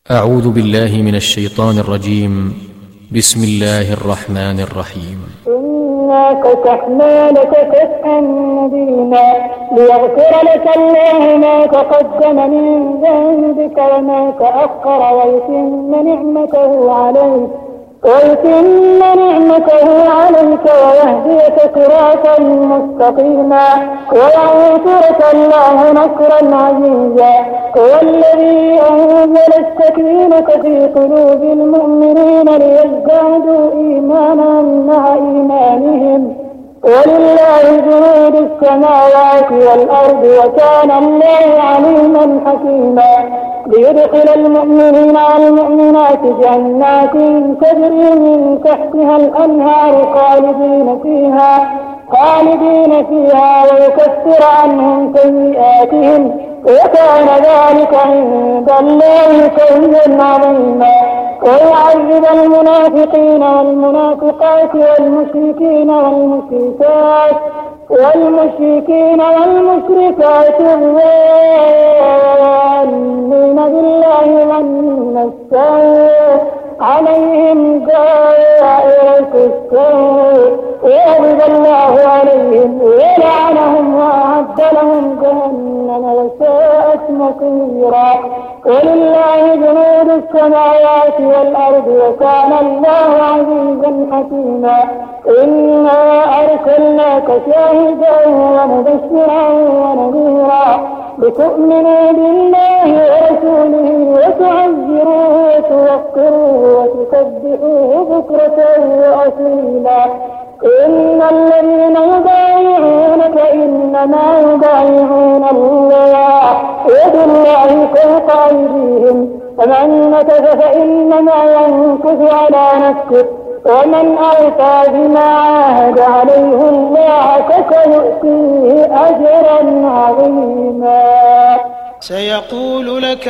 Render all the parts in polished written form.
أعوذ بالله من الشيطان الرجيم. بسم الله الرحمن الرحيم. إنا فتحنا لك فتحا مبينا ليغفر لك الله ما تقدم من ذنبك وما تأخر ويتم نعمته عليك ويهديك صراطا مستقيما وينصرك الله نصرا عزيزا. هو الذي أنزل السكينة في قلوب المؤمنين ليزدادوا إيمانا مع إيمانهم ولله جنود السماوات والأرض وكان الله عليما حكيما. ليدخل المؤمنين والمؤمنات جنات تجري من تحتها الأنهار خالدين فيها ويكفر عنهم سيئاتهم وكان ذلك عند الله فوزا عظيما. ويعذب المنافقين والمنافقات والمشركين والمشركات الظانين بالله ظن السوء عليهم دائرة السوء وغضب الله عليهم ولعنهم وأعد لهم جهنم وساءت مصيرا. ولله جنود السماوات والأرض وكان الله عزيزا حكيما. إنا أرسلناك شاهدا ومبشرا ونذيرا لتؤمنوا بالله ورسوله وتعزروه وتوقروه وتسبحوه بكرة وأصيلا. إن الذين يبايعونك إنما يبايعون الله يد الله فوق أيديهم فمن نكث فإنما ينكث على نفسه ومن أوفى بما عاهد عليه الله فسيؤتيه أجرا عظيما. سيقول لك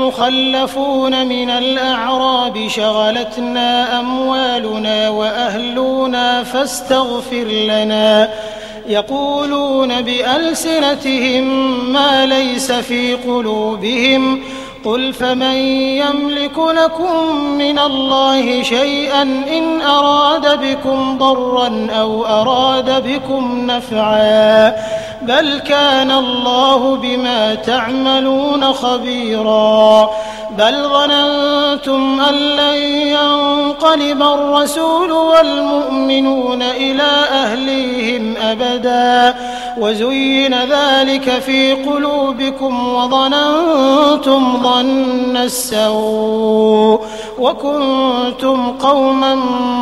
المخلفون من الأعراب شغلتنا أموالنا وأهلنا فاستغفر لنا يقولون بألسنتهم ما ليس في قلوبهم قل فمن يملك لكم من الله شيئا إن أراد بكم ضرا أو أراد بكم نفعا بل كان الله بما تعملون خبيرا. بل ظننتم أن لن ينقلب الرسول والمؤمنون إلى أهليهم أبدا وزين ذلك في قلوبكم وظننتم ظن السوء وكنتم قوما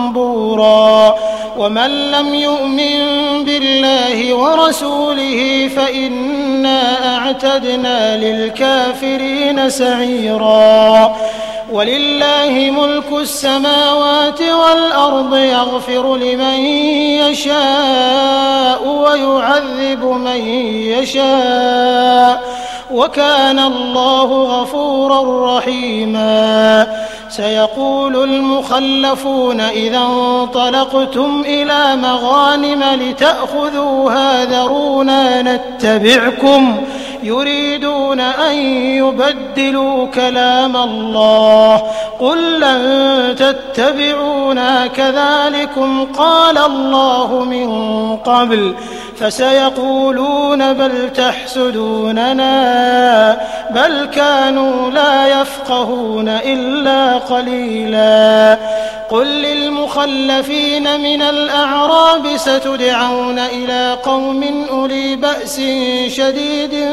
بورا. ومن لم يؤمن بالله ورسوله فإنا أعتدنا للكافرين سعيرا. ولله ملك السماوات والأرض يغفر لمن يشاء ويعذب من يشاء وكان الله غفورا رحيما. سيقول المخلفون إذا انطلقتم إلى مغانم لتأخذوها ذرونا نتبعكم يريدون أن يبدلوا كلام الله قل لن تتبعونا كذلكم قال الله من قبل فسيقولون بل تحسدوننا بل كانوا لا يفقهون إلا قليلا. قل للمخلفين من الأعراب ستدعون إلى قوم أولي بأس شديد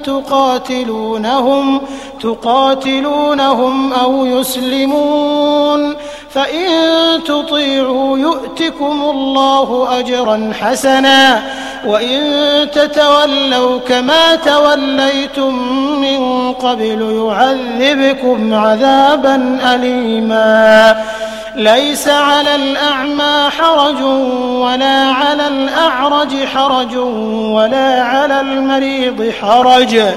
تقاتلونهم أو يسلمون فإن تطيعوا يؤتكم الله أجرا حسنا وإن تتولوا كما توليتم من قبل يعذبكم عذابا أليما. ليس على الأعمى حرج ولا على الأعرج حرج ولا على المريض حرج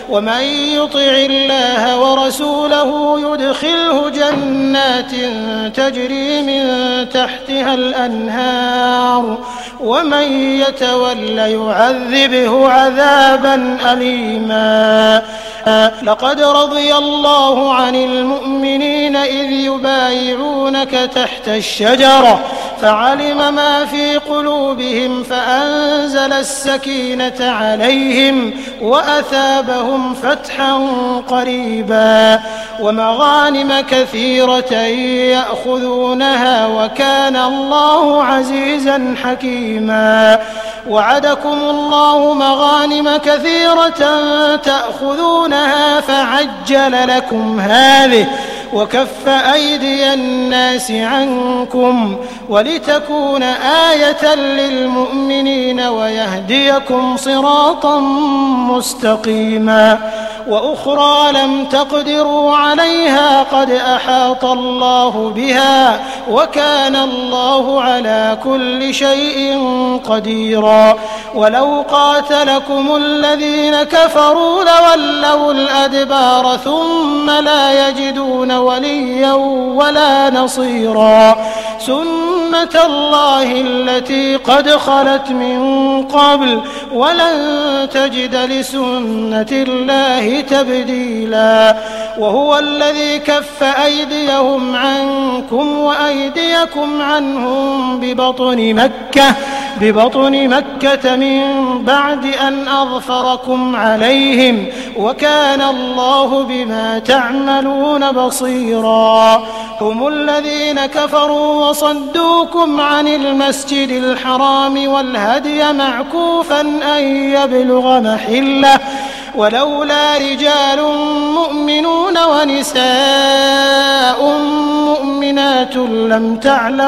ومن يطع الله ورسوله يدخله جنات تجري من تحتها الأنهار ومن يتول يعذبه عذابا أليما. لقد رضي الله عن المؤمنين إذ يبايعونك تحت الشجرة فعلم ما في قلوبهم فأنزل السكينة عليهم وأثابهم فتحا قريبا ومغانم كثيرة يأخذونها وكان الله عزيزا حكيما. وعدكم الله مغانم كثيرة تأخذونها فعجل لكم هذه وكف أيدي الناس عنكم ولتكون آية للمؤمنين ويهديكم صراطا مستقيما. وأخرى لم تقدروا عليها قد أحاط الله بها وكان الله على كل شيء قديرا. ولو قاتلكم الذين كفروا لولوا الأدبار ثم لا يجدون وليا ولا نصيرا. سنة الله التي قد خلت من قبل ولن تجد لسنة الله تبديلا. وهو الذي كف أيديهم عنكم وأيديكم عنهم ببطن مكة من بعد أن أظفركم عليهم وكان الله بما تعملون بصيرا. هم الذين كفروا وصدوكم عن المسجد الحرام والهدي معكوفا أن يبلغ محله ولولا رجال مؤمنون ونساء مؤمنات لم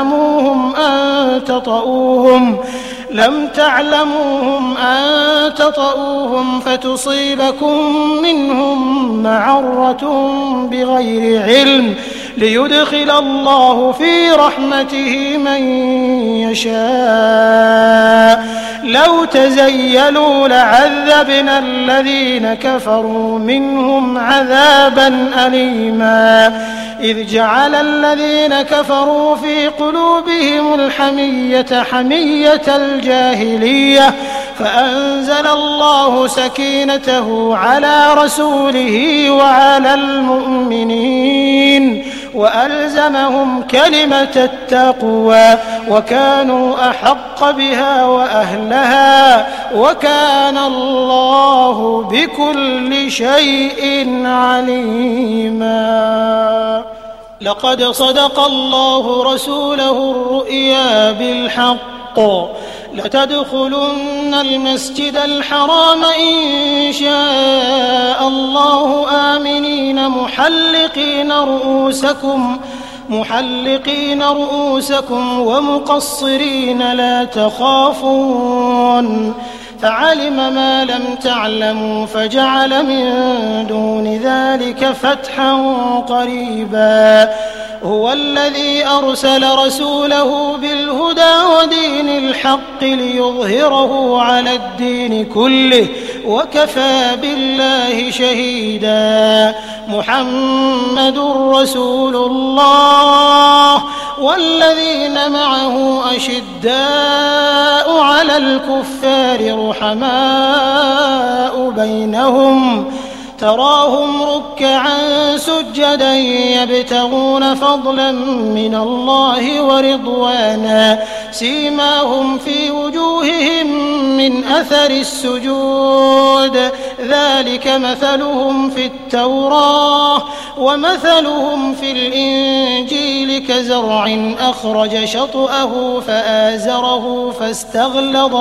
تعلموهم أن تطؤوهم فتصيبكم منهم معرة بغير علم ليدخل الله في رحمته من يشاء. لو تزيلوا لعذبنا الذين كفروا منهم عذابا أليما. إذ جعل الذين كفروا في قلوبهم الحمية حمية الجاهلية فأنزل الله سكينته على رسوله وعلى المؤمنين وألزمهم كلمة التقوى وكانوا أحق بها وأهلها وكان الله بكل شيء عليما. لقد صدق الله رسوله الرؤيا بالحق لتدخلن المسجد الحرام إن شاء الله آمنين محلقين رؤوسكم ومقصرين لا تخافون فعلم ما لم تعلموا فجعل من دون ذلك فتحا قريبا. هو الذي أرسل رسوله بالهدى ودين الحق ليظهره على الدين كله وكفى بالله شهيدا. محمد رسول الله والذين معه أشداء على الكفار رحماء بينهم تراهم ركعا سجدا يبتغون فضلا من الله ورضوانا سيماهم في وجوههم من أثر السجود ذلك مثلهم في التوراة ومثلهم في الإنجيل كزرع أخرج شطأه فآزره فاستغلظ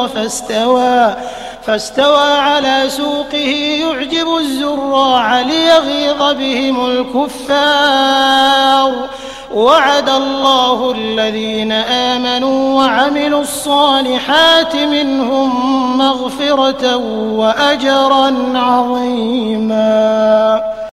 فاستوى على سوقه يعجب الزراع ليغيظ بهم الكفار. وعد الله الذين آمنوا وعملوا الصالحات منهم مغفرة وأجرا عظيما.